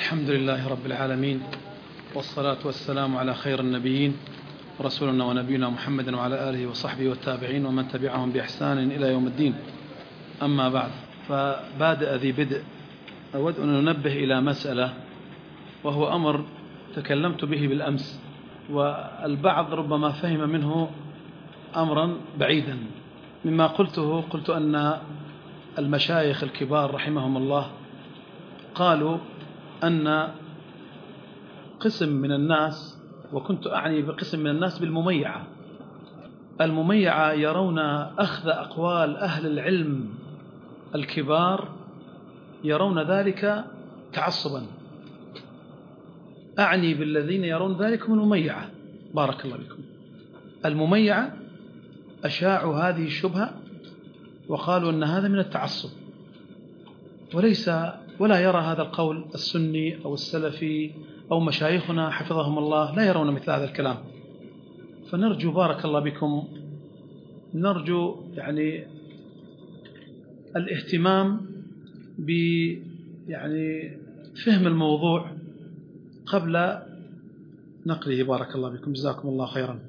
الحمد لله رب العالمين، والصلاة والسلام على خير النبيين رسولنا ونبينا محمد وعلى آله وصحبه والتابعين ومن تبعهم بإحسان إلى يوم الدين. أما بعد، فبادئ ذي بدء أود أن ننبه إلى مسألة، وهو أمر تكلمت به بالأمس، والبعض ربما فهم منه أمرا بعيدا مما قلته. قلت أن المشايخ الكبار رحمهم الله قالوا أن قسم من الناس، وكنت أعني بقسم من الناس المميعة يرون أخذ أقوال أهل العلم الكبار، يرون ذلك تعصبا. أعني بالذين يرون ذلك من المميعة، بارك الله بكم. المميعة أشاعوا هذه الشبهة وقالوا أن هذا من التعصب، ولا يرى هذا القول السني أو السلفي أو مشايخنا حفظهم الله، لا يرون مثل هذا الكلام. فنرجو بارك الله بكم، نرجو يعني الاهتمام فهم الموضوع قبل نقله، بارك الله بكم، جزاكم الله خيرا.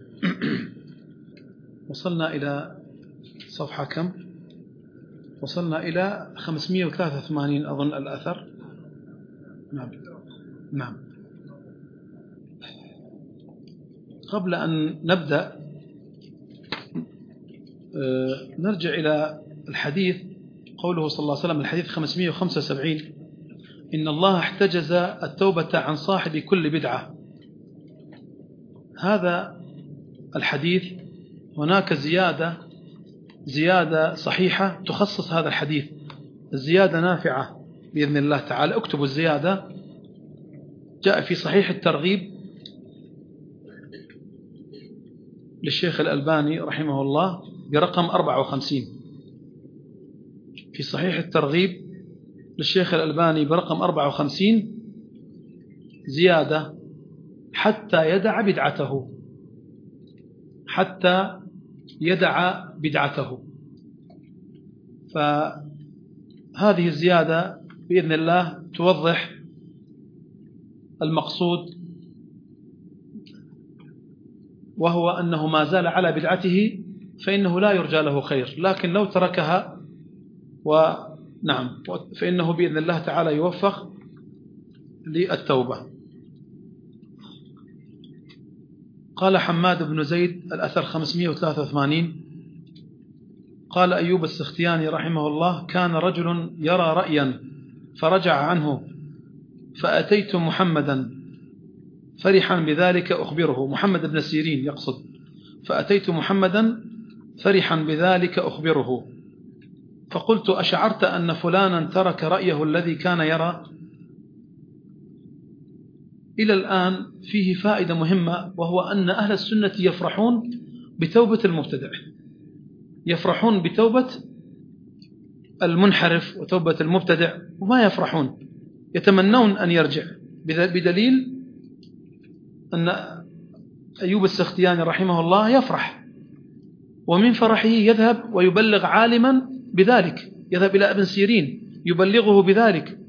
وصلنا إلى صفحة كم؟ وصلنا إلى 583 أظن الأثر. نعم. قبل أن نبدأ نرجع إلى الحديث. قوله صلى الله عليه وسلم، الحديث 575: إن الله احتجز التوبة عن صاحب كل بدعة. هذا الحديث هناك زيادة صحيحة تخصص هذا الحديث، الزيادة نافعة بإذن الله تعالى. اكتبوا الزيادة. جاء في صحيح الترغيب للشيخ الألباني رحمه الله برقم 54. في صحيح الترغيب للشيخ الألباني برقم 54 زيادة: حتى يدع بدعته. فهذه الزيادة بإذن الله توضح المقصود، وهو أنه ما زال على بدعته فإنه لا يرجى له خير، لكن لو تركها فإنه بإذن الله تعالى يوفق للتوبة. قال حماد بن زيد، الأثر 583: قال أيوب السختياني رحمه الله: كان رجل يرى رأيا فرجع عنه، فأتيت محمدا فرحا بذلك أخبره. محمد بن سيرين يقصد. فأتيت محمدا فرحا بذلك أخبره، فقلت: أشعرت أن فلانا ترك رأيه الذي كان يرى؟ إلى الآن فيه فائدة مهمة، وهو أن أهل السنة يفرحون بتوبة المبتدع، يفرحون بتوبة المنحرف وتوبة المبتدع، وما يفرحون، يتمنون أن يرجع، بدليل أن أيوب السختياني رحمه الله يفرح، ومن فرحه يذهب ويبلغ عالما بذلك، يذهب إلى ابن سيرين يبلغه بذلك.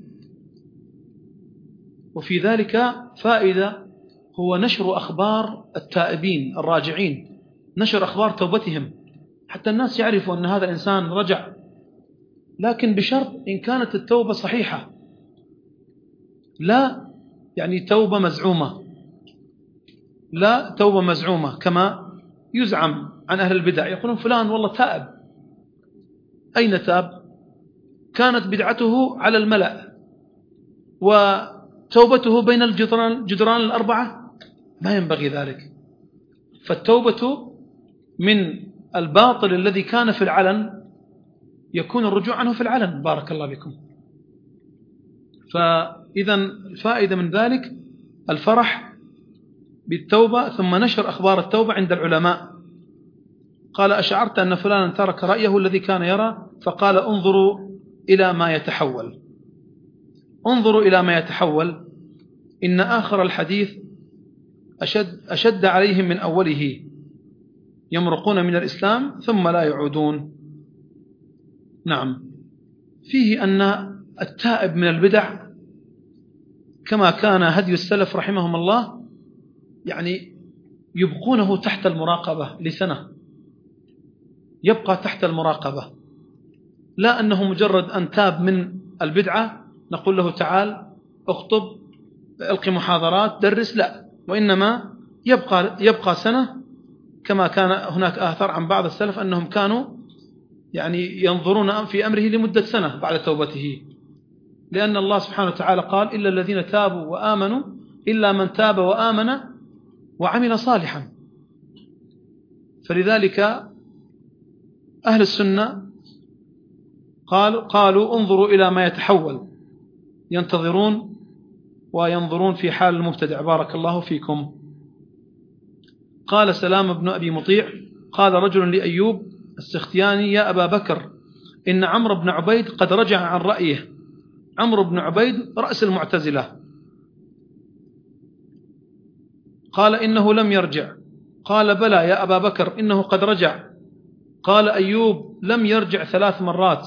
وفي ذلك فائدة، هو نشر أخبار التائبين الراجعين، نشر أخبار توبتهم، حتى الناس يعرفوا أن هذا الإنسان رجع، لكن بشرط إن كانت التوبة صحيحة، لا توبة مزعومة، لا توبة مزعومة كما يزعم عن أهل البدع، يقولون فلان والله تائب. أين تاب؟ كانت بدعته على الملأ وتوبته بين الجدران الأربعة، ما ينبغي ذلك. فالتوبة من الباطل الذي كان في العلن يكون الرجوع عنه في العلن، بارك الله بكم. فإذا الفائدة من ذلك الفرح بالتوبة، ثم نشر أخبار التوبة عند العلماء. قال: أشعرت أن فلانا ترك رأيه الذي كان يرى؟ فقال: انظروا إلى ما يتحول، انظروا إلى ما يتحول. إن آخر الحديث أشد عليهم من أوله، يمرقون من الإسلام ثم لا يعودون. نعم، فيه أن التائب من البدع كما كان هدي السلف رحمهم الله، يعني يبقونه تحت المراقبة لسنة، يبقى تحت المراقبة، لا أنه مجرد أن تاب من البدعة نقول له تعال اخطب القي محاضرات درس، لا، وإنما يبقى سنة، كما كان هناك آثار عن بعض السلف أنهم كانوا يعني ينظرون في أمره لمدة سنة بعد توبته، لأن الله سبحانه وتعالى قال إلا الذين تابوا وآمنوا إلا من تاب وآمن وعمل صالحا. فلذلك أهل السنة قالوا انظروا إلى ما يتحول، ينتظرون وينظرون في حال المبتدع. بارك الله فيكم. قال سلام بن أبي مطيع قال رجل لأيوب السختياني يا أبا بكر إن عمرو بن عبيد قد رجع عن رأيه. عمرو بن عبيد رأس المعتزلة. قال إنه لم يرجع. قال بلى يا أبا بكر إنه قد رجع. قال أيوب لم يرجع 3 مرات.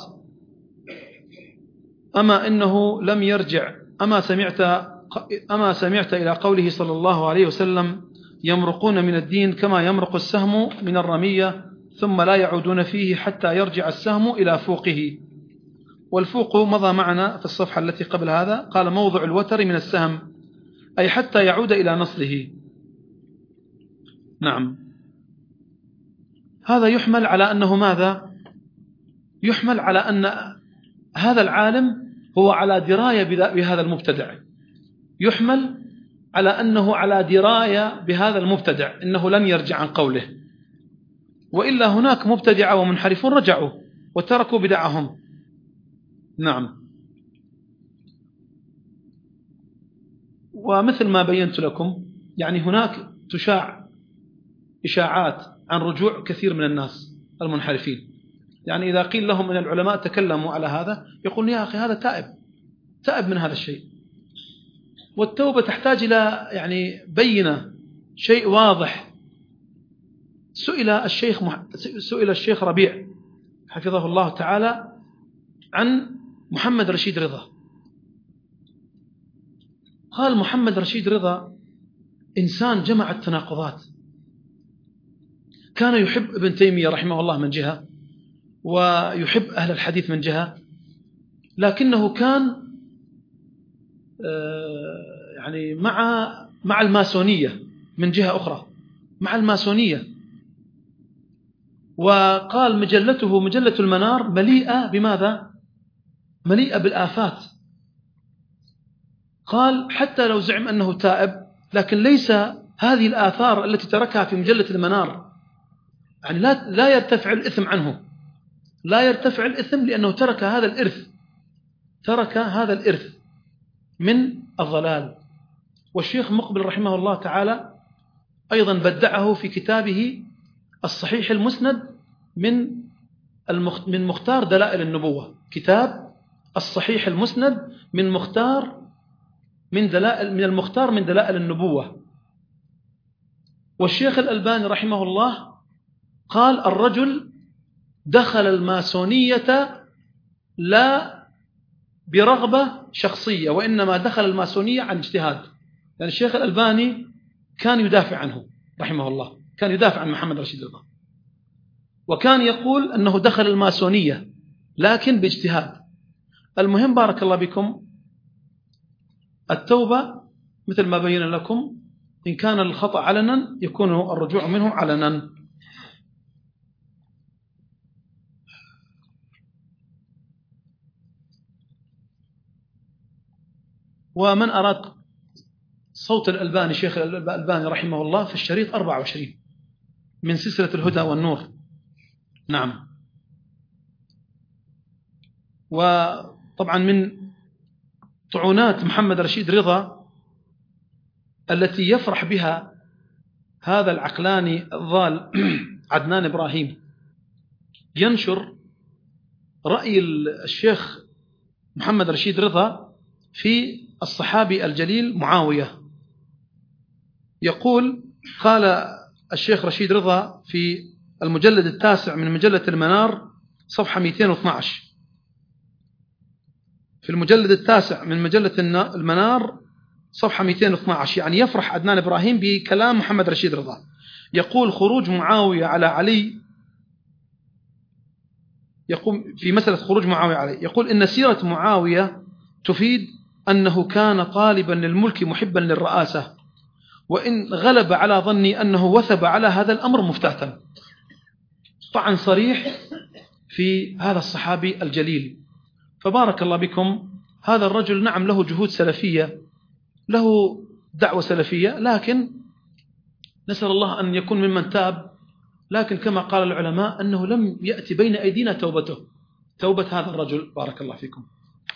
أما إنه لم يرجع أما سمعت إلى قوله صلى الله عليه وسلم يمرقون من الدين كما يمرق السهم من الرمية ثم لا يعودون فيه حتى يرجع السهم إلى فوقه. والفوق مضى معنا في الصفحة التي قبل هذا، قال موضع الوتر من السهم، أي حتى يعود إلى نصله. نعم، هذا يحمل على أنه ماذا؟ يحمل على أن هذا العالم هو على دراية بهذا المبتدع، يحمل على أنه على دراية بهذا المبتدع إنه لن يرجع عن قوله، وإلا هناك مبتدعة ومنحرفون رجعوا وتركوا بدعهم. نعم. ومثل ما بينت لكم يعني هناك تشاع إشاعات عن رجوع كثير من الناس المنحرفين، يعني إذا قيل لهم من العلماء تكلموا على هذا يقول يا أخي هذا تائب من هذا الشيء، والتوبة تحتاج إلى يعني بينة، شيء واضح. سئل الشيخ ربيع حفظه الله تعالى عن محمد رشيد رضا، قال محمد رشيد رضا إنسان جمع التناقضات، كان يحب ابن تيمية رحمه الله من جهة ويحب أهل الحديث من جهة، لكنه كان يعني مع الماسونية من جهة أخرى، مع الماسونية. وقال مجلة المنار مليئة بماذا؟ مليئة بالآفات. قال حتى لو زعم أنه تائب لكن ليس هذه الآثار التي تركها في مجلة المنار يعني لا يرتفع الإثم عنه، لا يرتفع الإثم لأنه ترك هذا الإرث من الضلال. والشيخ مقبل رحمه الله تعالى أيضا بدعه في كتابه الصحيح المسند من مختار دلائل النبوة، كتاب الصحيح المسند من المختار من دلائل النبوة. والشيخ الألباني رحمه الله قال الرجل دخل الماسونية لا برغبة شخصية، وإنما دخل الماسونية عن اجتهاد. يعني الشيخ الألباني كان يدافع عنه رحمه الله، كان يدافع عن محمد رشيد رضا، وكان يقول أنه دخل الماسونية لكن باجتهاد. المهم بارك الله بكم، التوبة مثل ما بين لكم إن كان الخطأ علنا يكون الرجوع منه علنا. ومن أراد صوت الألباني شيخ الألباني رحمه الله في الشريط 24 من سلسلة الهدى والنور. نعم. وطبعا من طعونات محمد رشيد رضا التي يفرح بها هذا العقلاني الضال عدنان إبراهيم، ينشر رأي الشيخ محمد رشيد رضا في الصحابي الجليل معاوية. يقول قال الشيخ رشيد رضا في المجلد 9 من مجلة المنار صفحة 212، في المجلد 9 من مجلة المنار صفحة 212. يعني يفرح عدنان إبراهيم بكلام محمد رشيد رضا. يقول خروج معاوية على علي، يقول في مسألة خروج معاوية علي، يقول إن سيرة معاوية تفيد أنه كان طالبا للملك محبا للرئاسة، وإن غلب على ظني أنه وثب على هذا الأمر مفتاتا. طعن صريح في هذا الصحابي الجليل. فبارك الله بكم، هذا الرجل نعم له جهود سلفية، له دعوة سلفية، لكن نسأل الله أن يكون ممن تاب. لكن كما قال العلماء أنه لم يأتي بين أيدينا توبته، توبة هذا الرجل. بارك الله فيكم.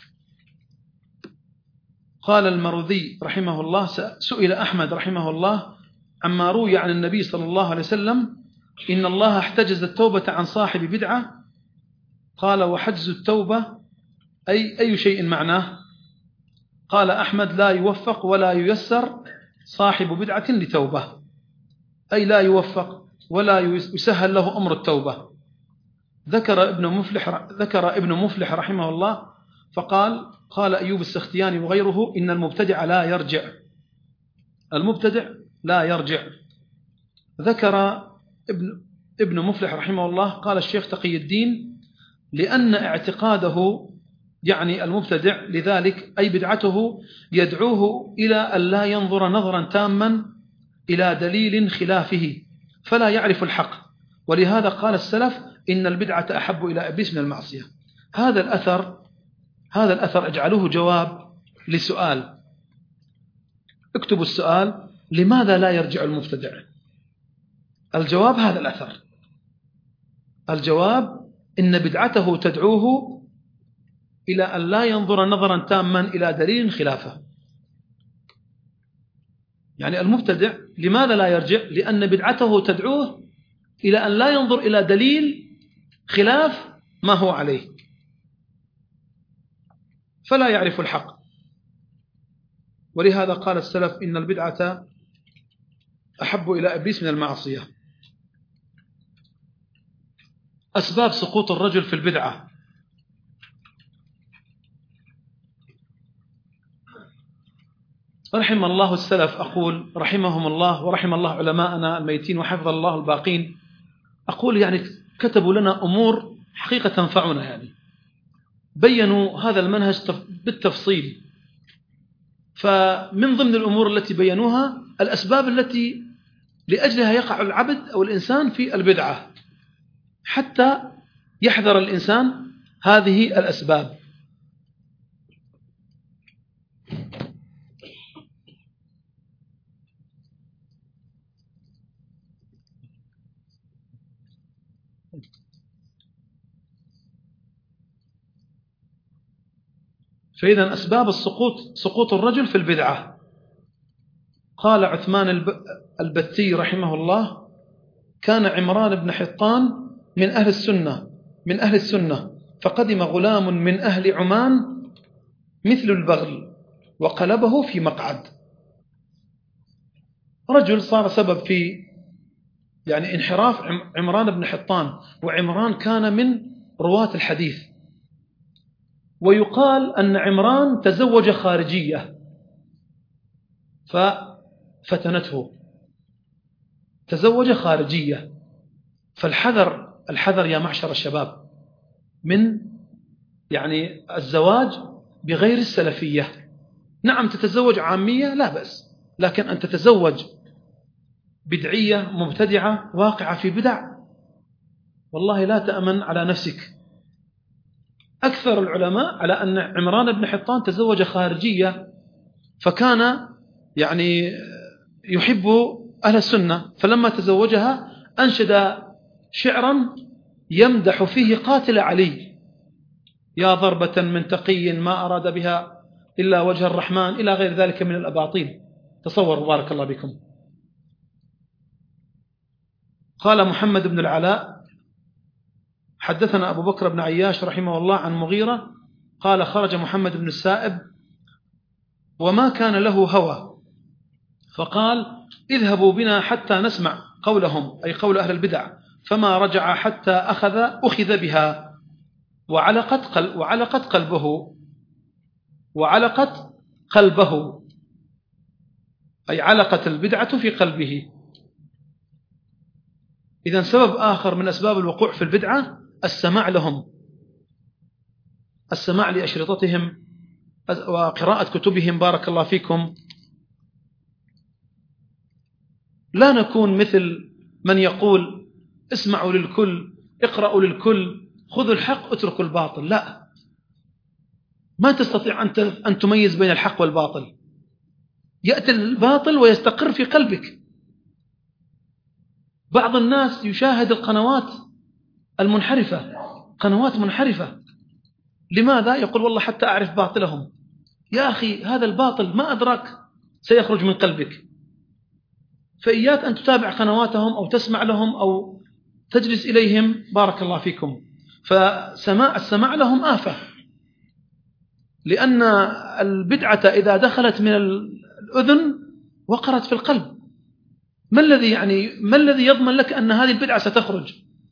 قال المروذي رحمه الله: سئل أحمد رحمه الله عما روي عن النبي صلى الله عليه وسلم: إن الله احتجز التوبة عن صاحب بدعة. قال: وحجز التوبة أي شيء معناه؟ قال أحمد: لا يوفق ولا ييسر صاحب بدعة لتوبة، أي لا يوفق ولا يسهل له أمر التوبة. ذكر ابن مفلح رحمه الله فقال: قال أيوب السختياني وغيره: إن المبتدع لا يرجع، المبتدع لا يرجع. ذكر ابن مفلح رحمه الله قال الشيخ تقي الدين: لأن اعتقاده يعني المبتدع لذلك أي بدعته يدعوه إلى أن لا ينظر نظرا تاما إلى دليل خلافه فلا يعرف الحق، ولهذا قال السلف: إن البدعة أحب إلى إبليس من المعصية. هذا الأثر اجعلوه جواب لسؤال. اكتبوا السؤال: لماذا لا يرجع المبتدع؟ الجواب هذا الأثر. الجواب: إن بدعته تدعوه إلى أن لا ينظر نظرا تاما إلى دليل خلافه. يعني المبتدع لماذا لا يرجع؟ لأن بدعته تدعوه إلى أن لا ينظر إلى دليل خلاف ما هو عليه، فلا يعرف الحق. ولهذا قال السلف: إن البدعة أحب إلى إبليس من المعصية. أسباب سقوط الرجل في البدعة: رحم الله السلف، أقول رحمهم الله ورحم الله علماءنا الميتين وحفظ الله الباقين. أقول يعني كتبوا لنا أمور حقيقة تنفعنا، يعني بيّنوا هذا المنهج بالتفصيل. فمن ضمن الأمور التي بيّنوها الأسباب التي لأجلها يقع العبد أو الإنسان في البدعة، حتى يحذر الإنسان هذه الأسباب. فإذا أسباب سقوط الرجل في البدعة: قال عثمان البتي رحمه الله: كان عمران بن حطان من أهل السنة فقدم غلام من أهل عمان مثل البغل وقلبه في مقعد. رجل صار سبب في يعني انحراف عمران بن حطان، وعمران كان من رواة الحديث. ويقال أن عمران تزوج خارجية ففتنته، تزوج خارجية. فالحذر يا معشر الشباب من يعني الزواج بغير السلفية. نعم تتزوج عامية لا بأس، لكن أن تتزوج بدعية مبتدعة واقعة في بدع، والله لا تأمن على نفسك. أكثر العلماء على أن عمران بن حطان تزوج خارجية، فكان يعني يحب أهل السنة، فلما تزوجها أنشد شعرا يمدح فيه قاتل علي: يا ضربة من تقي ما أراد بها إلا وجه الرحمن، إلى غير ذلك من الأباطيل. تصوروا بارك الله بكم. قال محمد بن العلاء: حدثنا أبو بكر بن عياش رحمه الله عن مغيرة قال: خرج محمد بن السائب وما كان له هوى، فقال: اذهبوا بنا حتى نسمع قولهم، أي قول أهل البدع، فما رجع حتى أخذ بها وعلقت قلبه. أي علقت البدعة في قلبه. إذن سبب آخر من أسباب الوقوع في البدعة السماع لهم، السماع لأشرطتهم وقراءة كتبهم. بارك الله فيكم. لا نكون مثل من يقول اسمعوا للكل، اقرأوا للكل، خذوا الحق اتركوا الباطل. لا، ما تستطيع أن تميز بين الحق والباطل. يأتي الباطل ويستقر في قلبك. بعض الناس يشاهد القنوات المنحرفة، قنوات منحرفة. لماذا؟ يقول والله حتى أعرف باطلهم. يا أخي هذا الباطل ما أدراك سيخرج من قلبك، فإياك أن تتابع قنواتهم أو تسمع لهم أو تجلس إليهم. بارك الله فيكم. السماع لهم آفة، لأن البدعة إذا دخلت من الأذن وقرت في القلب. ما الذي يضمن لك أن هذه البدعة ستخرج؟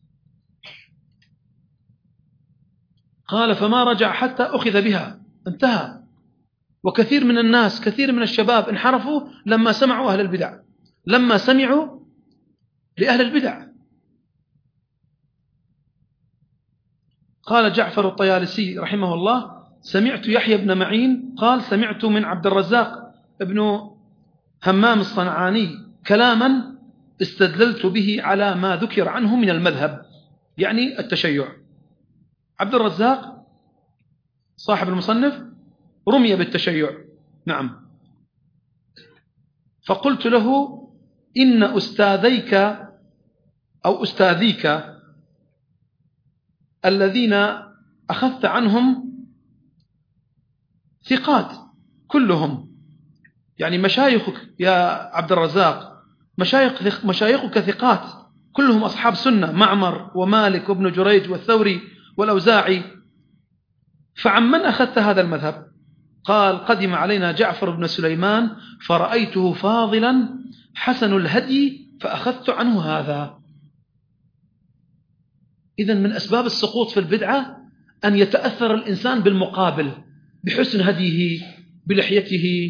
قال فما رجع حتى أخذ بها، انتهى. وكثير من الناس، كثير من الشباب انحرفوا لما سمعوا أهل البدع، لما سمعوا لأهل البدع. قال جعفر الطيالسي رحمه الله: سمعت يحيى بن معين قال سمعت من عبد الرزاق ابن همام الصنعاني كلاما استدللت به على ما ذكر عنه من المذهب، يعني التشيع. عبد الرزاق صاحب المصنف رمي بالتشيع، نعم. فقلت له: إن أستاذيك أو أستاذيك الذين أخذت عنهم ثقات كلهم، يعني مشايخك يا عبد الرزاق، مشايخك ثقات كلهم أصحاب سنة، معمر ومالك وابن جريج والثوري والأوزاعي، فعمن أخذت هذا المذهب؟ قال: قدم علينا جعفر بن سليمان فرأيته فاضلا حسن الهدي فأخذت عنه هذا. إذن من أسباب السقوط في البدعة أن يتأثر الإنسان بالمقابل، بحسن هديه، بلحيته،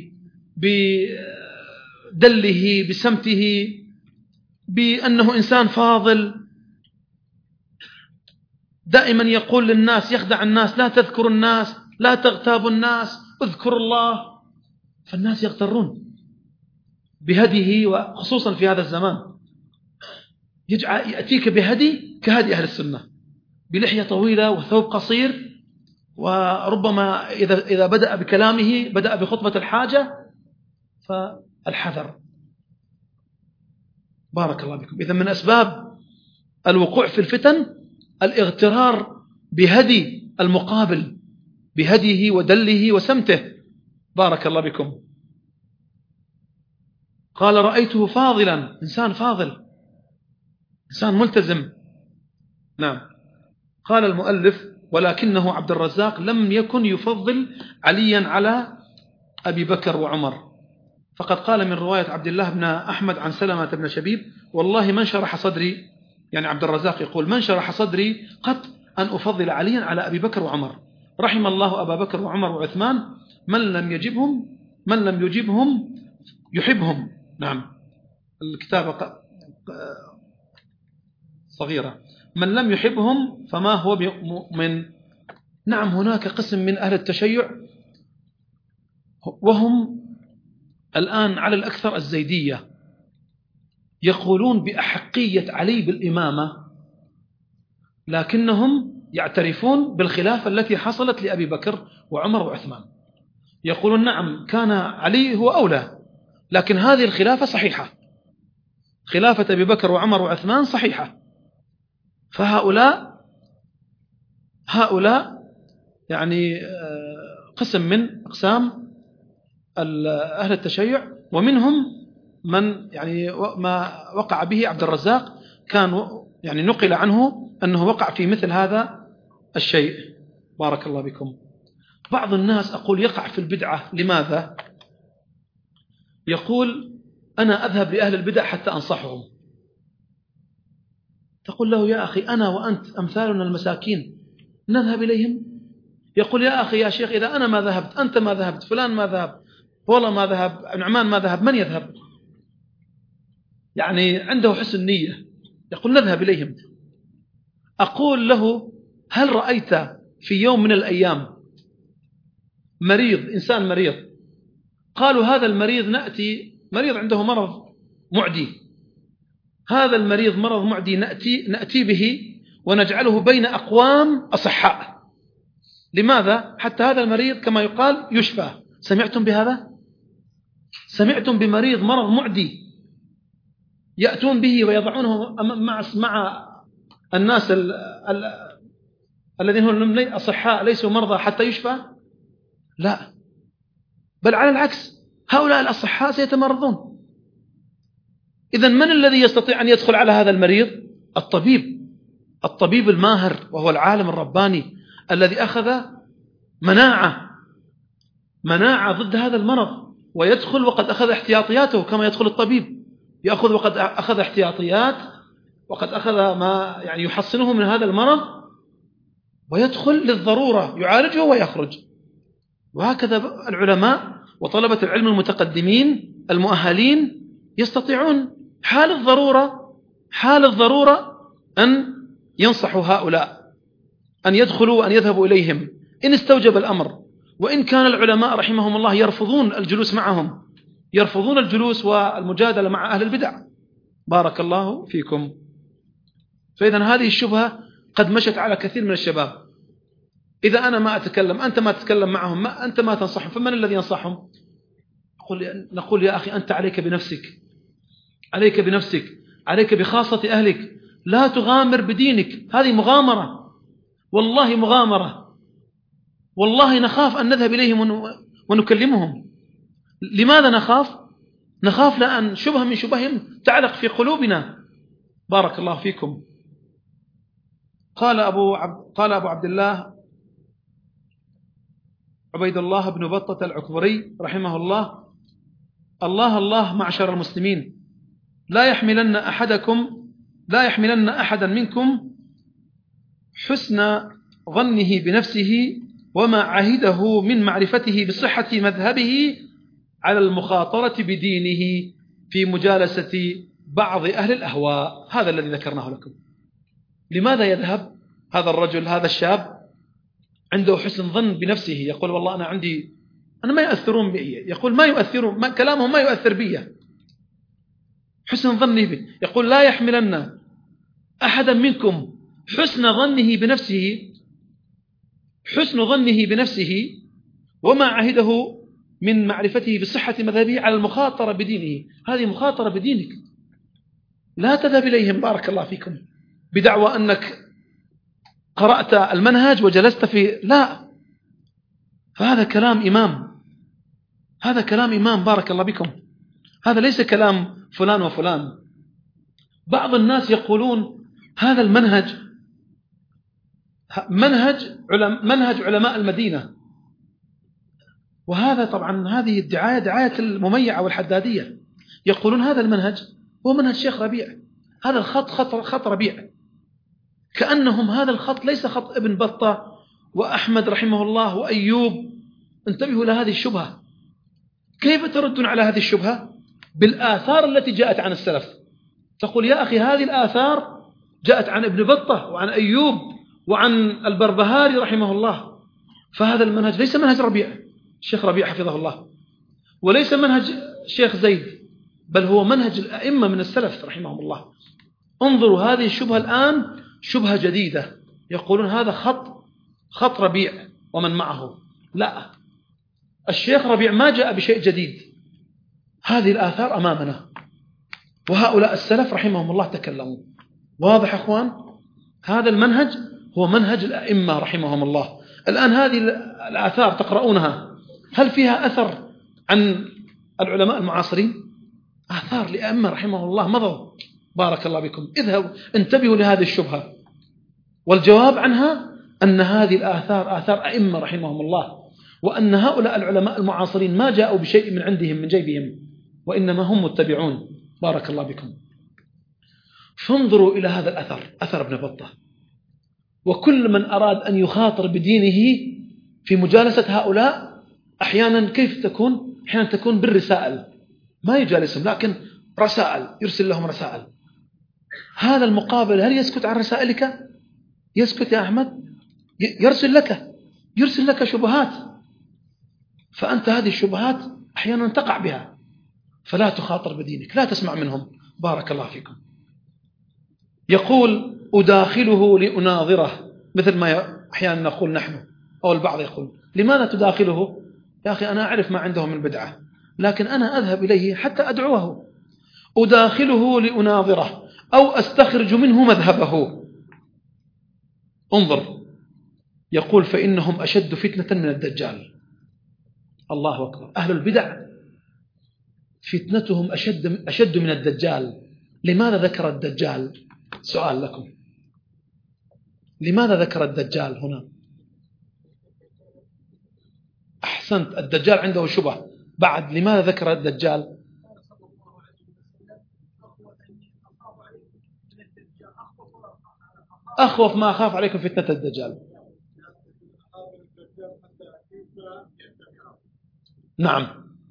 بدله، بسمته، بأنه إنسان فاضل. دائما يقول للناس، يخدع الناس: لا تذكروا الناس، لا تغتابوا الناس، اذكروا الله. فالناس يغترون بهديه، وخصوصا في هذا الزمان يأتيك بهدي كهدي أهل السنة، بلحية طويلة وثوب قصير، وربما إذا بدأ بكلامه بدأ بخطبة الحاجة، فالحذر. بارك الله بكم. إذن من أسباب الوقوع في الفتن الاغترار بهدي المقابل، بهديه ودله وسمته. بارك الله بكم. قال: رأيته فاضلا، إنسان فاضل، إنسان ملتزم، نعم. قال المؤلف: ولكنه عبد الرزاق لم يكن يفضل عليا على أبي بكر وعمر، فقد قال من رواية عبد الله بن أحمد عن سلمة بن شبيب: والله من شرح صدري، يعني عبد الرزاق يقول: من شرح صدري قط أن أفضل عليا على أبي بكر وعمر، رحم الله أبا بكر وعمر وعثمان، من لم يجبهم يحبهم. نعم، الكتابة صغيرة. من لم يحبهم فما هو بمؤمن. نعم، هناك قسم من أهل التشيع، وهم الآن على الأكثر الزيدية، يقولون بأحقية علي بالإمامة، لكنهم يعترفون بالخلافة التي حصلت لأبي بكر وعمر وعثمان. يقولون نعم كان علي هو أولى، لكن هذه الخلافة صحيحة، خلافة أبي بكر وعمر وعثمان صحيحة. فهؤلاء يعني قسم من أقسام أهل التشيع، ومنهم من يعني ما وقع به عبد الرزاق، كان يعني نقل عنه أنه وقع في مثل هذا الشيء. بارك الله بكم. بعض الناس أقول يقع في البدعة، لماذا؟ يقول: أنا أذهب لأهل البدع حتى أنصحهم. تقول له: يا أخي أنا وأنت أمثالنا المساكين نذهب إليهم؟ يقول: يا أخي يا شيخ، إذا أنا ما ذهبت، أنت ما ذهبت، فلان ما ذهب، والله ما ذهب نعمان، ما ذهب، من يذهب؟ يعني عنده حسن نية، يقول نذهب إليهم. أقول له هل رأيت في يوم من الأيام مريض، إنسان مريض، قالوا هذا المريض نأتي، مريض عنده مرض معدي، هذا المريض مرض معدي نأتي به ونجعله بين أقوام أصحاء. لماذا؟ حتى هذا المريض كما يقال يشفى. سمعتم بهذا؟ سمعتم بمريض مرض معدي يأتون به ويضعونه مع الناس الذين هم أصحاء ليسوا مرضى حتى يشفى؟ لا، بل على العكس، هؤلاء الأصحاء سيتمرضون. إذن من الذي يستطيع أن يدخل على هذا المريض؟ الطبيب الماهر، وهو العالم الرباني الذي أخذ مناعة ضد هذا المرض، ويدخل وقد أخذ احتياطياته كما يدخل الطبيب، يأخذ وقد أخذ احتياطيات، وقد أخذ ما يعني يحصنه من هذا المرض، ويدخل للضرورة يعالجه ويخرج. وهكذا العلماء وطلبة العلم المتقدمين المؤهلين يستطيعون حال الضرورة أن ينصحوا هؤلاء، أن يدخلوا وأن يذهبوا إليهم إن استوجب الأمر. وإن كان العلماء رحمهم الله يرفضون الجلوس معهم، يرفضون الجلوس والمجادلة مع أهل البدع. بارك الله فيكم. فإذا هذه الشبهة قد مشت على كثير من الشباب. إذا أنا ما أتكلم، أنت ما تتكلم معهم، أنت ما تنصحهم، فمن الذي ينصحهم؟ نقول يا أخي أنت عليك بنفسك، عليك بخاصة أهلك، لا تغامر بدينك. هذه مغامرة، والله مغامرة، والله نخاف أن نذهب إليهم ونكلمهم. لماذا نخاف لأن شبهة من شبههم تعلق في قلوبنا. بارك الله فيكم. قال أبو عبد الله عبيد الله بن بطة العكبري رحمه الله: الله معشر المسلمين، لا يحملن أحدا منكم حسن ظنه بنفسه وما عهده من معرفته بصحة مذهبه على المخاطرة بدينه في مجالسة بعض أهل الأهواء. هذا الذي ذكرناه لكم. لماذا يذهب هذا الرجل، هذا الشاب عنده حسن ظن بنفسه، يقول والله أنا ما يؤثرون بي، يقول ما يؤثرون، كلامهم ما يؤثر بي، حسن ظنه به. يقول لا يحملن أحدا منكم حسن ظنه بنفسه وما عهده من معرفته بصحة مذهبه على المخاطرة بدينه. هذه مخاطرة بدينك، لا تذهب إليهم بارك الله فيكم بدعوى أنك قرأت المنهج وجلست لا، فهذا كلام إمام بارك الله بكم. هذا ليس كلام فلان وفلان. بعض الناس يقولون هذا المنهج منهج علماء المدينة، وهذا طبعا هذه الدعاية دعاية المميعة والحدادية. يقولون هذا المنهج هو منهج شيخ ربيع، هذا خط ربيع، كأنهم هذا الخط ليس خط ابن بطة وأحمد رحمه الله وأيوب. انتبهوا لهذه الشبهة. كيف تردون على هذه الشبهة؟ بالآثار التي جاءت عن السلف. تقول يا أخي هذه الآثار جاءت عن ابن بطة وعن أيوب وعن البربهاري رحمه الله، فهذا المنهج ليس منهج الشيخ ربيع حفظه الله، وليس منهج الشيخ زيد، بل هو منهج الأئمة من السلف رحمهم الله. انظروا هذه الشبهة الآن شبهة جديدة، يقولون هذا خط ربيع ومن معه. لا، الشيخ ربيع ما جاء بشيء جديد، هذه الآثار أمامنا، وهؤلاء السلف رحمهم الله تكلموا. واضح أخوان؟ هذا المنهج هو منهج الأئمة رحمهم الله. الآن هذه الآثار تقرؤونها، هل فيها أثر عن العلماء المعاصرين؟ آثار لأئمة رحمه الله مضوا. بارك الله بكم. اذهبوا انتبهوا لهذه الشبهة، والجواب عنها أن هذه الآثار آثار أئمة رحمهم الله، وأن هؤلاء العلماء المعاصرين ما جاءوا بشيء من عندهم من جيبهم، وإنما هم متبعون. بارك الله بكم. فانظروا إلى هذا الأثر، أثر ابن بطة. وكل من أراد أن يخاطر بدينه في مجالسة هؤلاء أحيانا كيف تكون؟ أحيانا تكون بالرسائل، ما يجالسهم لكن رسائل، يرسل لهم رسائل. هذا المقابل هل يسكت عن رسائلك؟ يسكت يا أحمد؟ يرسل لك شبهات، فأنت هذه الشبهات أحيانا تقع بها، فلا تخاطر بدينك، لا تسمع منهم. بارك الله فيكم. يقول أداخله لأناظره، مثل ما أحيانا نقول نحن أو البعض يقول لماذا تداخله؟ يا أخي أنا أعرف ما عنده من بدعة، لكن أنا أذهب إليه حتى أدعوه. أداخله لأناظره أو أستخرج منه مذهبه. انظر، يقول فإنهم أشد فتنة من الدجال. الله أكبر. أهل البدع فتنتهم أشد من الدجال. لماذا ذكر الدجال؟ سؤال لكم، لماذا ذكر الدجال هنا؟ أحسنت، الدجال عنده شبه. بعد لماذا ذكر الدجال؟ أخوف ما أخاف عليكم فتنة الدجال. نعم،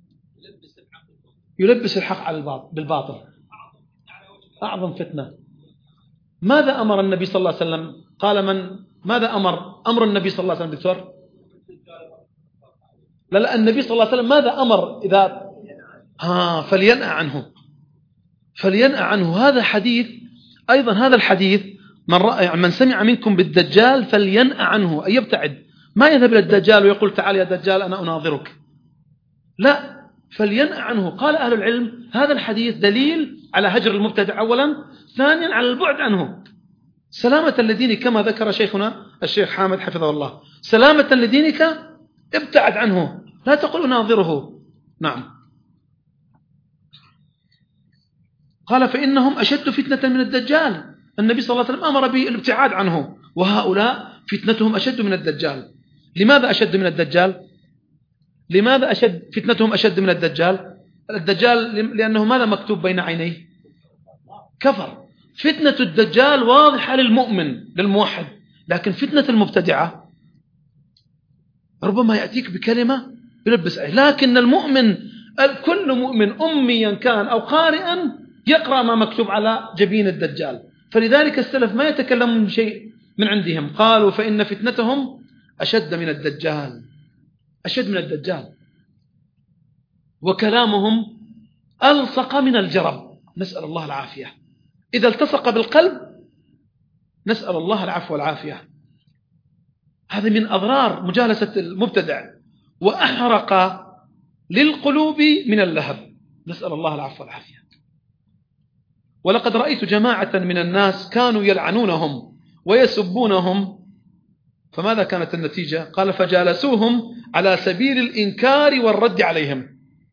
يلبس الحق على بالباطل، أعظم فتنة. ماذا أمر النبي صلى الله عليه وسلم؟ قال ماذا أمر النبي صلى الله عليه وسلم دكتور؟ لا النبي صلى الله عليه وسلم ماذا أمر؟ إذا فلينأ عنه. هذا حديث أيضا، هذا الحديث من سمع منكم بالدجال فلينأ عنه، أي يبتعد، ما يذهب إلى الدجال ويقول تعال يا دجال أنا أناظرك، لا، فلينأ عنه. قال أهل العلم هذا الحديث دليل على هجر المبتدع أولا، ثانيا على البعد عنه، سلامة لدينك كما ذكر شيخنا الشيخ حامد حفظه الله، سلامة لدينك ابتعد عنه، لا تقل أناظره. نعم. قال فإنهم أشد فتنة من الدجال. النبي صلى الله عليه وسلم أمر بالابتعاد عنه، وهؤلاء فتنتهم أشد من الدجال. لماذا أشد من الدجال؟ لماذا فتنتهم أشد من الدجال؟ الدجال لأنه ماذا مكتوب بين عينيه؟ كفر. فتنة الدجال واضحة للمؤمن للموحد، لكن فتنة المبتدعة ربما يأتيك بكلمة يلبس عليه، لكن المؤمن كل مؤمن أميا كان أو قارئا يقرأ ما مكتوب على جبين الدجال. فلذلك السلف ما يتكلمون بشيء من عندهم، قالوا فإن فتنتهم أشد من الدجال، أشد من الدجال، وكلامهم ألصق من الجرب، نسأل الله العافية. إذا التصق بالقلب نسأل الله العفو والعافية. هذا من أضرار مجالسة المبتدع، وأحرق للقلوب من اللهب، نسأل الله العفو والعافية. ولقد رأيت جماعة من الناس كانوا يلعنونهم ويسبونهم، فماذا كانت النتيجة؟ قال فجالسوهم على سبيل الإنكار والرد عليهم.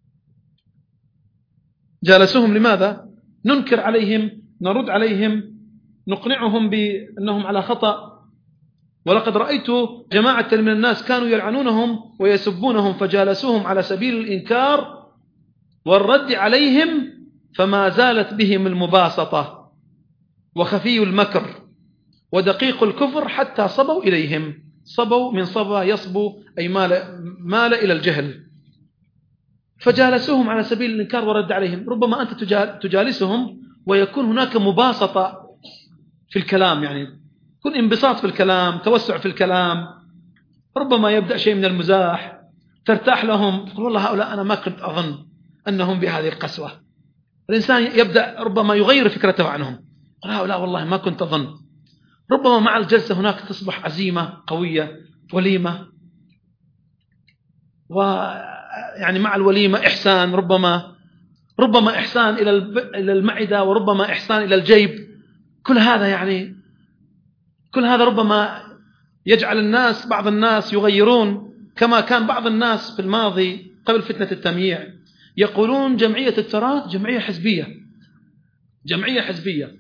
جالسوهم لماذا؟ ننكر عليهم، نرد عليهم، نقنعهم بأنهم على خطأ. ولقد رأيت جماعة من الناس كانوا يلعنونهم ويسبونهم فجالسوهم على سبيل الإنكار والرد عليهم، فما زالت بهم المباسطة وخفي المكر ودقيق الكفر حتى صبوا إليهم. صبوا من صبا يصبو، أي مال إلى الجهل. فجالسوهم على سبيل الإنكار والرد عليهم. ربما أنت تجالسهم ويكون هناك مباسطة في الكلام، يعني يكون انبساط في الكلام، توسع في الكلام، ربما يبدأ شيء من المزاح، ترتاح لهم، تقول والله هؤلاء أنا ما كنت أظن أنهم بهذه القسوة. الإنسان يبدأ ربما يغير فكرته عنهم، هؤلاء والله ما كنت أظن. ربما مع الجلسة هناك تصبح عزيمة قوية، وليمة، ويعني مع الوليمة إحسان، ربما إحسان إلى المعدة، وربما إحسان إلى الجيب. كل هذا ربما يجعل بعض الناس يغيرون، كما كان بعض الناس في الماضي قبل فتنة التمييع يقولون جمعية التراث جمعية حزبية.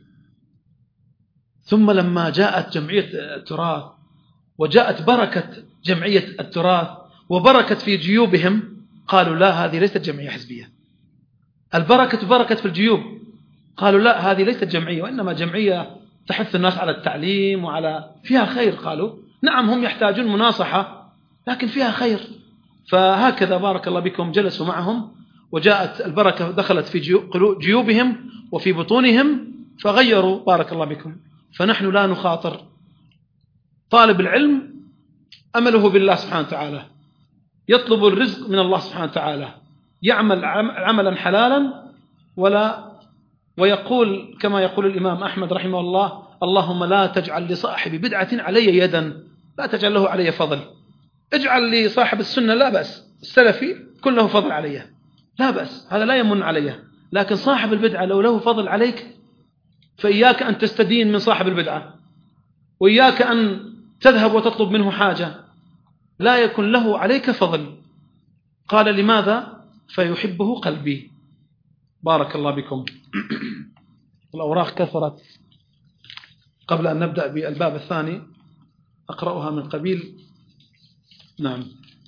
ثم لما جاءت جمعية التراث وجاءت بركة جمعية التراث وبركت في جيوبهم، قالوا لا، هذه ليست جمعية حزبية. البركة بركت في الجيوب، قالوا لا، هذه ليست جمعية، وإنما جمعية تحث الناس على التعليم فيها خير. قالوا نعم هم يحتاجون مناصحة، لكن فيها خير. فهكذا بارك الله بكم جلسوا معهم، وجاءت البركة دخلت في جيوبهم وفي بطونهم، فغيروا بارك الله بكم. فنحن لا نخاطر. طالب العلم أمله بالله سبحانه وتعالى، يطلب الرزق من الله سبحانه وتعالى، يعمل عملا حلالا ويقول كما يقول الإمام أحمد رحمه الله: اللهم لا تجعل لصاحب بدعة علي يدا، لا تجعل له علي فضل. اجعل لصاحب السنة لا بأس، السلفي كله فضل عليه لا بأس، هذا لا يمن عليه. لكن صاحب البدعة لو له فضل عليك فإياك أن تستدين من صاحب البدعة، وإياك أن تذهب وتطلب منه حاجة لا يكن له عليك فضل. قال: لماذا؟ فيحبه قلبي. بارك الله بكم. الأوراق كثرت. قبل أن نبدأ بالباب الثاني أقرأها من قبيل. نعم.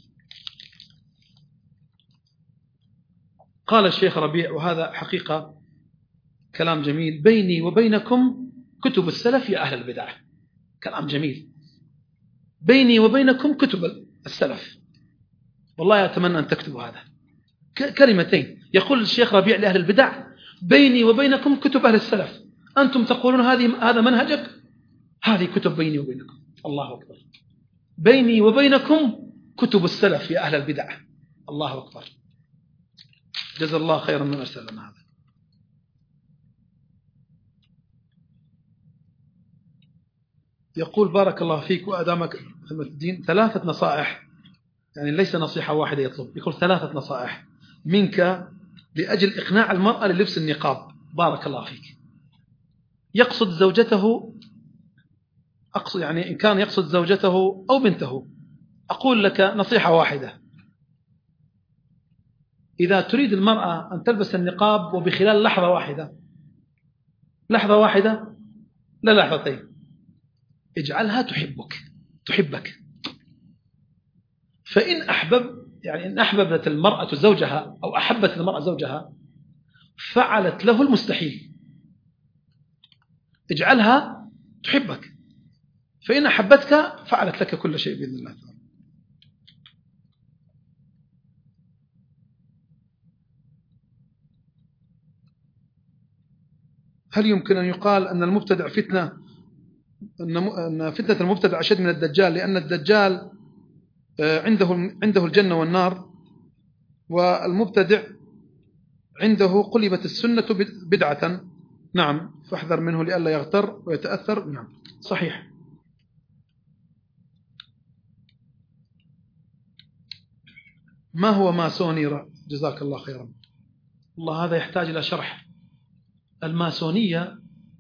قال الشيخ ربيع، وهذا حقيقة كلام جميل: بيني وبينكم كتب السلف يا أهل البدع. كلام جميل. بيني وبينكم كتب السلف. والله أتمنى أن تكتبوا هذا، كلمتين. يقول الشيخ ربيع لأهل البدع: بيني وبينكم كتب أهل السلف. أنتم تقولون هذا منهجك، هذه كتب بيني وبينكم. الله أكبر. بيني وبينكم كتب السلف يا أهل البدع. الله أكبر. جزا الله خيرا من أرسل لنا هذا. يقول: بارك الله فيك وأدامك خدمة الدين، 3 نصائح، يعني ليس نصيحة واحدة يطلب، يقول 3 نصائح منك لأجل إقناع المرأة للبس النقاب. بارك الله فيك. يقصد زوجته، يعني إن كان يقصد زوجته أو بنته. أقول لك نصيحة واحدة: إذا تريد المرأة أن تلبس النقاب وبخلال لحظة واحدة لا لحظتين، اجعلها تحبك. فإن إن أحببت المرأة زوجها أو أحبت المرأة زوجها فعلت له المستحيل. اجعلها تحبك، فإن أحبتك فعلت لك كل شيء بإذن الله تعالى. هل يمكن أن يقال أن المبتدع أن فتنة المبتدع أشد من الدجال، لأن الدجال عنده الجنة والنار، والمبتدع عنده قلبت السنة بدعة؟ نعم، فاحذر منه لئلا يغتر ويتأثر. نعم صحيح. ما هو ماسوني؟ جزاك الله خيرا. والله هذا يحتاج إلى شرح. الماسونية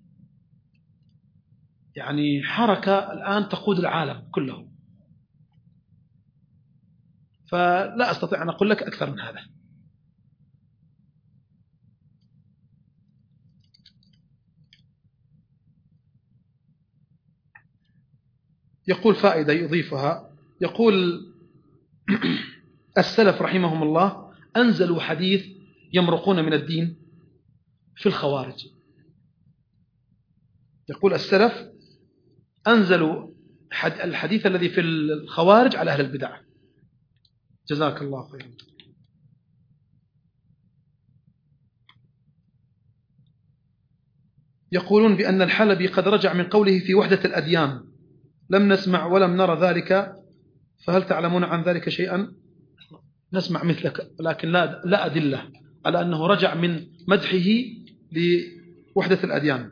يعني حركة الآن تقود العالم كله، فلا أستطيع أن أقول لك أكثر من هذا. يقول فائدة يضيفها، يقول: السلف رحمهم الله أنزلوا حديث يمرقون من الدين في الخوارج. يقول السلف أنزلوا الحديث الذي في الخوارج على أهل البدع. جزاك الله خيرا. يقولون بأن الحلبي قد رجع من قوله في وحدة الأديان، لم نسمع ولم نرى ذلك، فهل تعلمون عن ذلك شيئا؟ نسمع مثلك، لكن لا أدلة على أنه رجع من مدحه لوحدة الأديان.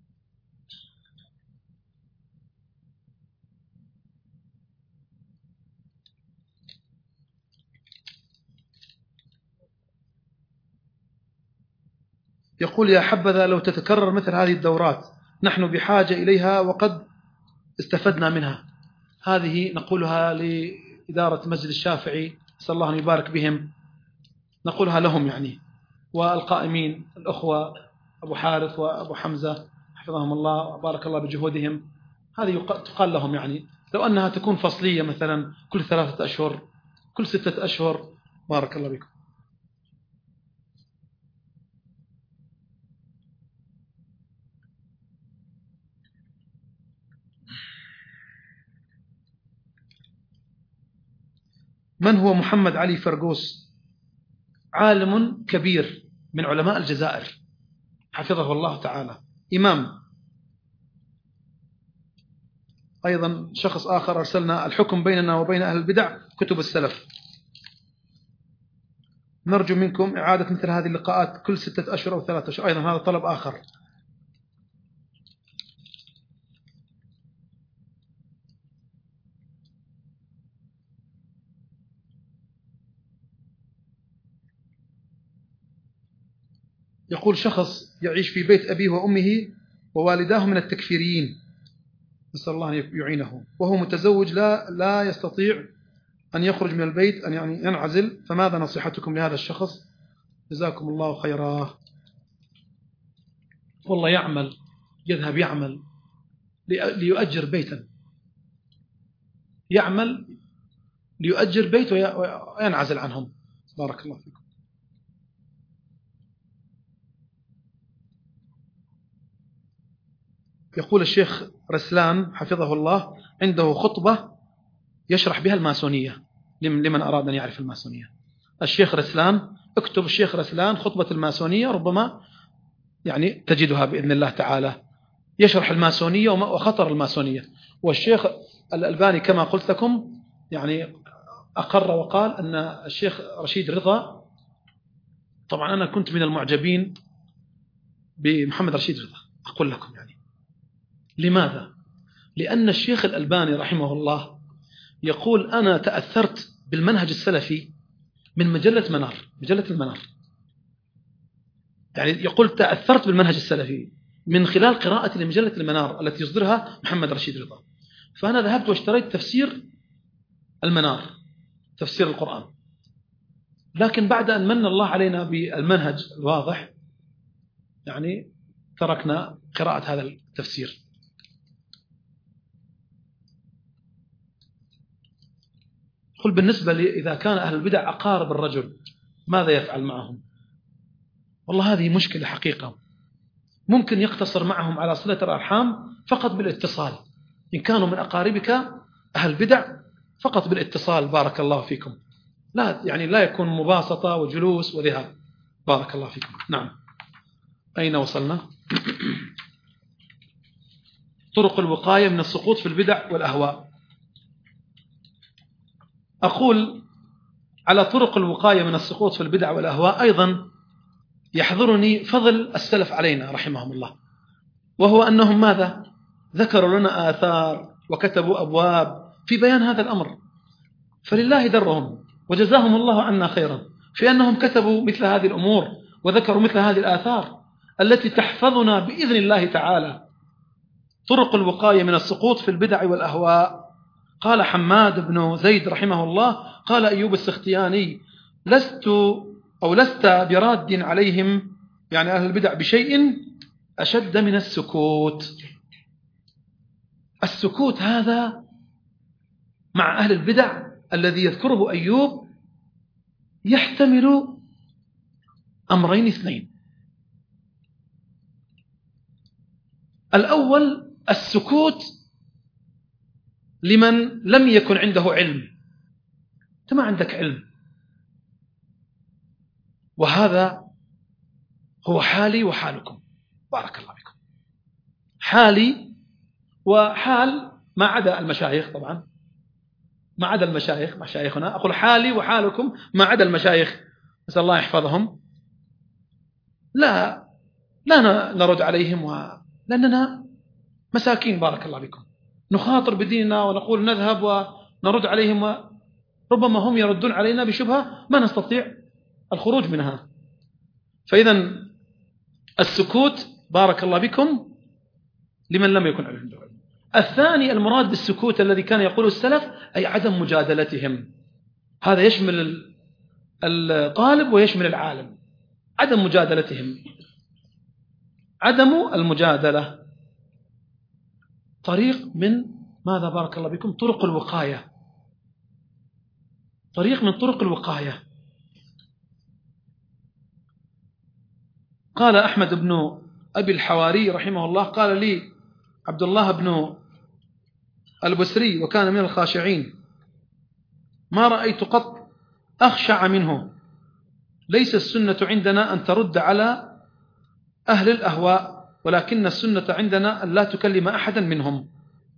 يقول: يا حبذا لو تتكرر مثل هذه الدورات، نحن بحاجة إليها وقد استفدنا منها. هذه نقولها لإدارة مسجد الشافعي، نسأل الله أن يبارك بهم، نقولها لهم يعني، والقائمين الأخوة أبو حارث وأبو حمزة حفظهم الله بارك الله بجهودهم. هذه تقال لهم يعني، لو أنها تكون فصلية مثلا كل 3 أشهر، كل 6 أشهر. بارك الله بكم. من هو محمد علي فرغوس؟ عالم كبير من علماء الجزائر حفظه الله تعالى، إمام. أيضا شخص آخر أرسلنا الحكم بيننا وبين أهل البدع كتب السلف. نرجو منكم إعادة مثل هذه اللقاءات كل 6 أشهر أو 3 أشهر. أيضا هذا طلب آخر. يقول شخص يعيش في بيت أبيه وأمه ووالداه من التكفيريين، نسأل الله أن يعينه، وهو متزوج لا يستطيع أن يخرج من البيت، أن يعني ينعزل، فماذا نصيحتكم لهذا الشخص؟ جزاكم الله خيرا. والله يذهب يعمل ليؤجر بيتا، يعمل ليؤجر بيت وينعزل عنهم. بارك الله فيكم. يقول الشيخ رسلان حفظه الله عنده خطبة يشرح بها الماسونية لمن أراد أن يعرف الماسونية. الشيخ رسلان، اكتب الشيخ رسلان خطبة الماسونية، ربما يعني تجدها بإذن الله تعالى. يشرح الماسونية وخطر الماسونية. والشيخ الألباني كما قلت لكم يعني أقر وقال أن الشيخ رشيد رضا، طبعا أنا كنت من المعجبين بمحمد رشيد رضا، أقول لكم يعني لماذا؟ لأن الشيخ الألباني رحمه الله يقول أنا تأثرت بالمنهج السلفي من مجلة المنار. يعني يقول تأثرت بالمنهج السلفي من خلال قراءتي لمجلة المنار التي يصدرها محمد رشيد رضا. فأنا ذهبت واشتريت تفسير المنار، تفسير القرآن. لكن بعد أن من الله علينا بالمنهج الواضح يعني تركنا قراءة هذا التفسير. قل بالنسبة إذا كان أهل البدع أقارب الرجل ماذا يفعل معهم؟ والله هذه مشكلة حقيقة. ممكن يقتصر معهم على صلة الأرحام فقط بالاتصال، إن كانوا من أقاربك أهل البدع فقط بالاتصال. بارك الله فيكم. لا يكون مباسطة وجلوس وذهاب. بارك الله فيكم. نعم، أين وصلنا؟ طرق الوقاية من السقوط في البدع والأهواء. أقول على طرق الوقاية من السقوط في البدع والأهواء أيضا يحضرني فضل السلف علينا رحمهم الله، وهو أنهم ماذا؟ ذكروا لنا آثار وكتبوا أبواب في بيان هذا الأمر، فلله درهم وجزاهم الله عنا خيرا في أنهم كتبوا مثل هذه الأمور وذكروا مثل هذه الآثار التي تحفظنا بإذن الله تعالى. طرق الوقاية من السقوط في البدع والأهواء. قال حماد بن زيد رحمه الله، قال أيوب السختياني لست براد عليهم، يعني أهل البدع، بشيء أشد من السكوت. السكوت هذا مع أهل البدع الذي يذكره أيوب يحتمل أمرين اثنين. الأول السكوت لمن لم يكن عنده علم. أنت ما عندك علم، وهذا هو حالي وحالكم. بارك الله بكم. حالي وحال ما عدا المشايخ، طبعا ما عدا المشايخ مشايخنا، أقول حالي وحالكم ما عدا المشايخ، نسأل الله يحفظهم. لا نرد عليهم لأننا مساكين. بارك الله بكم. نخاطر بديننا ونقول نذهب ونرد عليهم، وربما هم يردون علينا بشبهة ما نستطيع الخروج منها. فإذا السكوت بارك الله بكم لمن لم يكن عنده علم. الثاني المراد بالسكوت الذي كان يقوله السلف أي عدم مجادلتهم. هذا يشمل الطالب ويشمل العالم. عدم مجادلتهم، عدم المجادلة طريق من ماذا؟ بارك الله بكم طرق الوقاية، طريق من طرق الوقاية. قال أحمد بن أبي الحواري رحمه الله، قال لي عبد الله بن البسري وكان من الخاشعين، ما رأيت قط أخشع منه. ليس السنة عندنا أن ترد على أهل الأهواء، ولكن السنة عندنا أن لا تكلم أحدا منهم.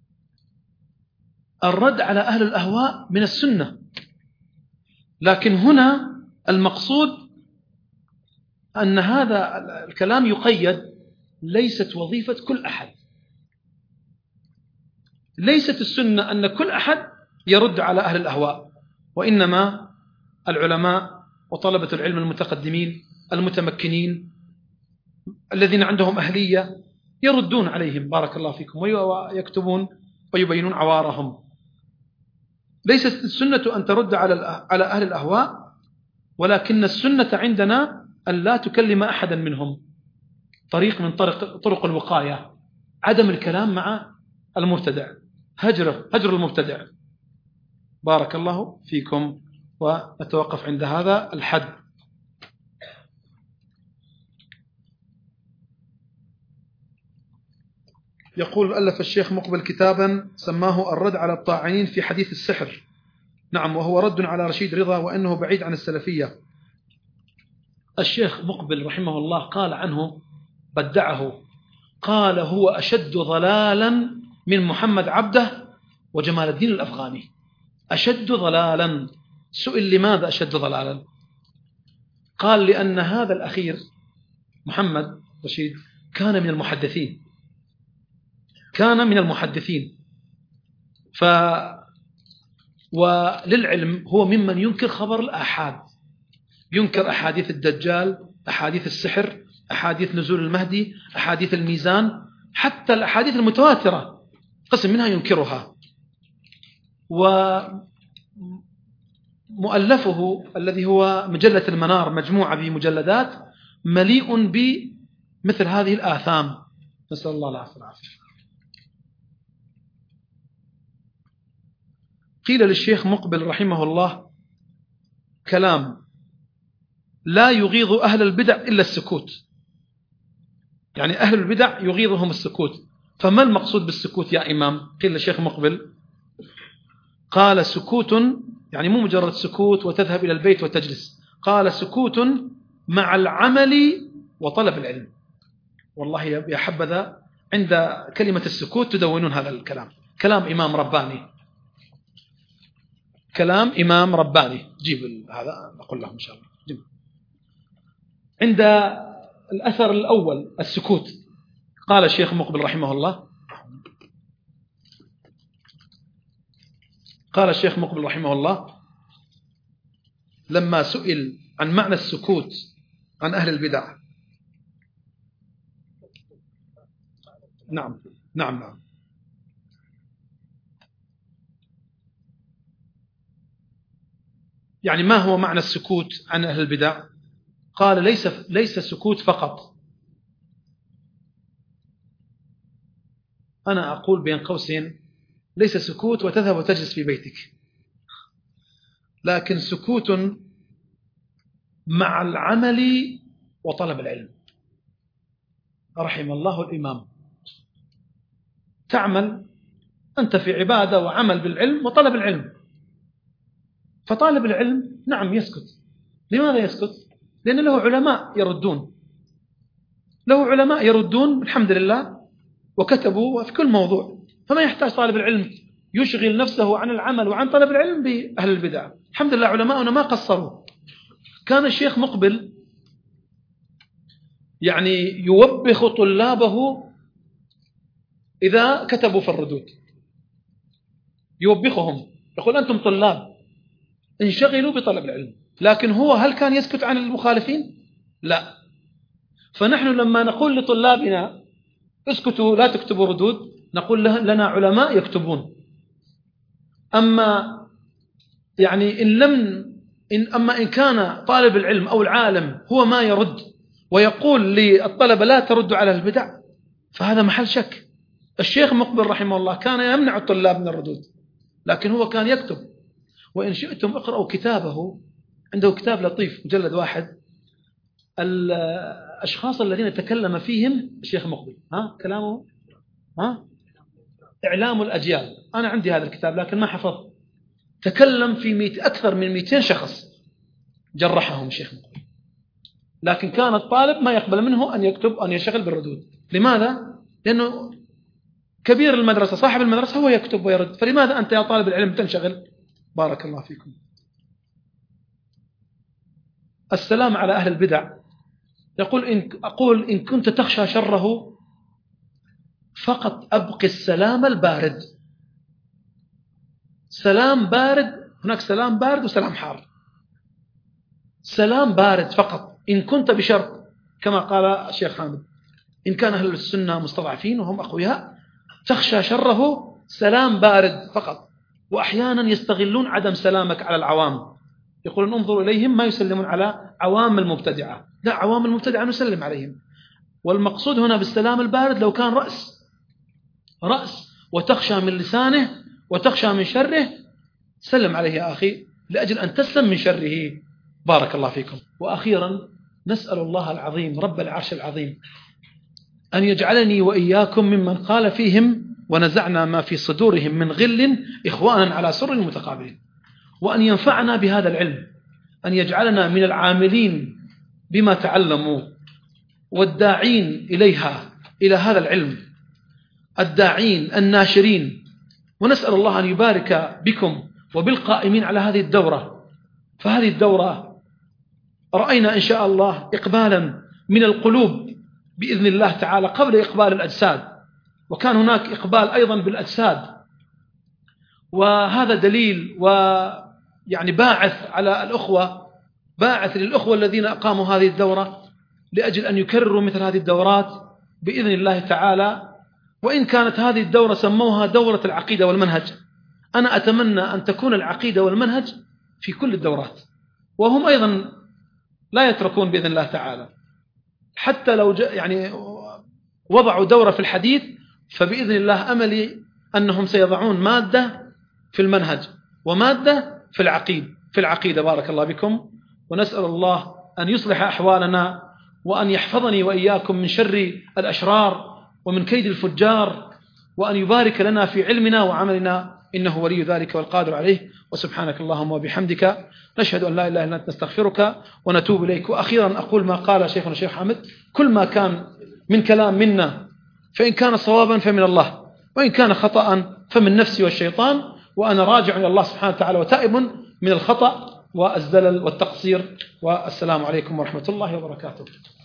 الرد على أهل الأهواء من السنة، لكن هنا المقصود أن هذا الكلام يقيد، ليست وظيفة كل أحد. ليست السنة أن كل أحد يرد على أهل الأهواء، وإنما العلماء وطلبة العلم المتقدمين المتمكنين الذين عندهم أهلية يردون عليهم بارك الله فيكم، ويكتبون ويبينون عوارهم. ليست السنة أن ترد على أهل الأهواء، ولكن السنة عندنا أن لا تكلم أحدا منهم. طريق من طرق الوقاية عدم الكلام مع المبتدع، هجر المبتدع. بارك الله فيكم، ونتوقف عند هذا الحد. يقول ألف الشيخ مقبل كتابا سماه الرد على الطاعنين في حديث السحر. نعم، وهو رد على رشيد رضا، وأنه بعيد عن السلفية. الشيخ مقبل رحمه الله قال عنه، بدعه، قال هو أشد ضلالا من محمد عبده وجمال الدين الأفغاني. أشد ضلالا. سئل لماذا أشد ضلالا؟ قال لأن هذا الأخير محمد رشيد كان من المحدثين. وللعلم هو ممن ينكر خبر الآحاد، ينكر أحاديث الدجال، أحاديث السحر، أحاديث نزول المهدي، أحاديث الميزان، حتى الأحاديث المتواترة قسم منها ينكرها. ومؤلفه الذي هو مجلة المنار، مجموعة بمجلدات، مليء بمثل هذه الآثام، نسأل الله العافية والعافية. قيل للشيخ مقبل رحمه الله كلام لا يغيظ أهل البدع إلا السكوت، يعني أهل البدع يغيظهم السكوت. فما المقصود بالسكوت يا إمام؟ قيل للشيخ مقبل، قال سكوت يعني مو مجرد سكوت وتذهب إلى البيت وتجلس، قال سكوت مع العمل وطلب العلم. والله يا حبذا عند كلمة السكوت تدونون هذا الكلام. كلام إمام رباني، كلام إمام رباني. جيب هذا أقول لهم إن شاء الله. جيب. عند الأثر الأول السكوت، قال الشيخ مقبل رحمه الله، قال الشيخ مقبل رحمه الله لما سئل عن معنى السكوت عن أهل البدع. نعم. يعني ما هو معنى السكوت عن أهل البدع؟ قال ليس سكوت فقط. أنا أقول بين قوسين ليس سكوت وتذهب وتجلس في بيتك، لكن سكوت مع العمل وطلب العلم. رحم الله الإمام. تعمل أنت في عبادة وعمل بالعلم وطلب العلم. فطالب العلم نعم يسكت. لماذا يسكت؟ لأن له علماء يردون الحمد لله، وكتبوا في كل موضوع، فما يحتاج طالب العلم يشغل نفسه عن العمل وعن طلب العلم بأهل البدع. الحمد لله علماؤنا ما قصروا. كان الشيخ مقبل يعني يوبخ طلابه إذا كتبوا في الردود، يوبخهم، يقول أنتم طلاب انشغلوا بطلب العلم. لكن هو هل كان يسكت عن المخالفين؟ لا. فنحن لما نقول لطلابنا اسكتوا لا تكتبوا ردود، نقول لنا علماء يكتبون. أما يعني إن كان طالب العلم أو العالم هو ما يرد ويقول للطلبة لا تردوا على البدع، فهذا محل شك. الشيخ مقبل رحمه الله كان يمنع الطلاب من الردود، لكن هو كان يكتب. وإن شئتم اقرأوا كتابه، عنده كتاب لطيف مجلد واحد، الأشخاص الذين تكلم فيهم الشيخ مقبل. كلامه إعلام الأجيال. أنا عندي هذا الكتاب لكن ما حفظت، تكلم في أكثر من 200 شخص جرحهم الشيخ مقبل، لكن كان الطالب ما يقبل منه أن يكتب أن يشتغل بالردود. لماذا؟ لأنه كبير المدرسة صاحب المدرسة هو يكتب ويرد، فلماذا أنت يا طالب العلم تنشغل؟ بارك الله فيكم. السلام على أهل البدع. أقول إن كنت تخشى شره فقط أبقي السلام البارد. سلام بارد، هناك سلام بارد وسلام حار. سلام بارد فقط إن كنت بشرط، كما قال الشيخ حامد، إن كان أهل السنة مستضعفين وهم أقوياء تخشى شره، سلام بارد فقط. وأحيانا يستغلون عدم سلامك على العوام، يقولون انظروا إليهم ما يسلمون على عوام المبتدعة. لا، عوام المبتدعة نسلم عليهم. والمقصود هنا بالسلام البارد لو كان رأس وتخشى من لسانه وتخشى من شره، سلم عليه يا أخي لأجل أن تسلم من شره. بارك الله فيكم. وأخيرا نسأل الله العظيم رب العرش العظيم أن يجعلني وإياكم ممن قال فيهم ونزعنا ما في صدورهم من غل إخوانا على سر متقابلين، وأن ينفعنا بهذا العلم، أن يجعلنا من العاملين بما تعلموا والداعين إلى هذا العلم، الداعين الناشرين. ونسأل الله أن يبارك بكم وبالقائمين على هذه الدورة. فهذه الدورة رأينا إن شاء الله إقبالا من القلوب بإذن الله تعالى قبل إقبال الأجساد، وكان هناك إقبال أيضا بالأجساد، وهذا دليل ويعني باعث على الأخوة، باعث للأخوة الذين أقاموا هذه الدورة لأجل أن يكرروا مثل هذه الدورات بإذن الله تعالى. وإن كانت هذه الدورة سموها دورة العقيدة والمنهج، أنا أتمنى أن تكون العقيدة والمنهج في كل الدورات، وهم أيضا لا يتركون بإذن الله تعالى. حتى لو يعني وضعوا دورة في الحديث، فبإذن الله أملي أنهم سيضعون مادة في المنهج ومادة في العقيدة. بارك الله بكم. ونسأل الله أن يصلح أحوالنا وأن يحفظني وإياكم من شر الأشرار ومن كيد الفجار، وأن يبارك لنا في علمنا وعملنا، إنه ولي ذلك والقادر عليه. وسبحانك اللهم وبحمدك نشهد أن لا إله إلا أنت نستغفرك ونتوب إليك. وأخيرا أقول ما قال شيخنا الشيخ حامد: كل ما كان من كلام منا فإن كان صوابا فمن الله، وإن كان خطأ فمن نفسي والشيطان، وأنا راجع إلى الله سبحانه وتعالى وتائب من الخطأ والزلل والتقصير. والسلام عليكم ورحمة الله وبركاته.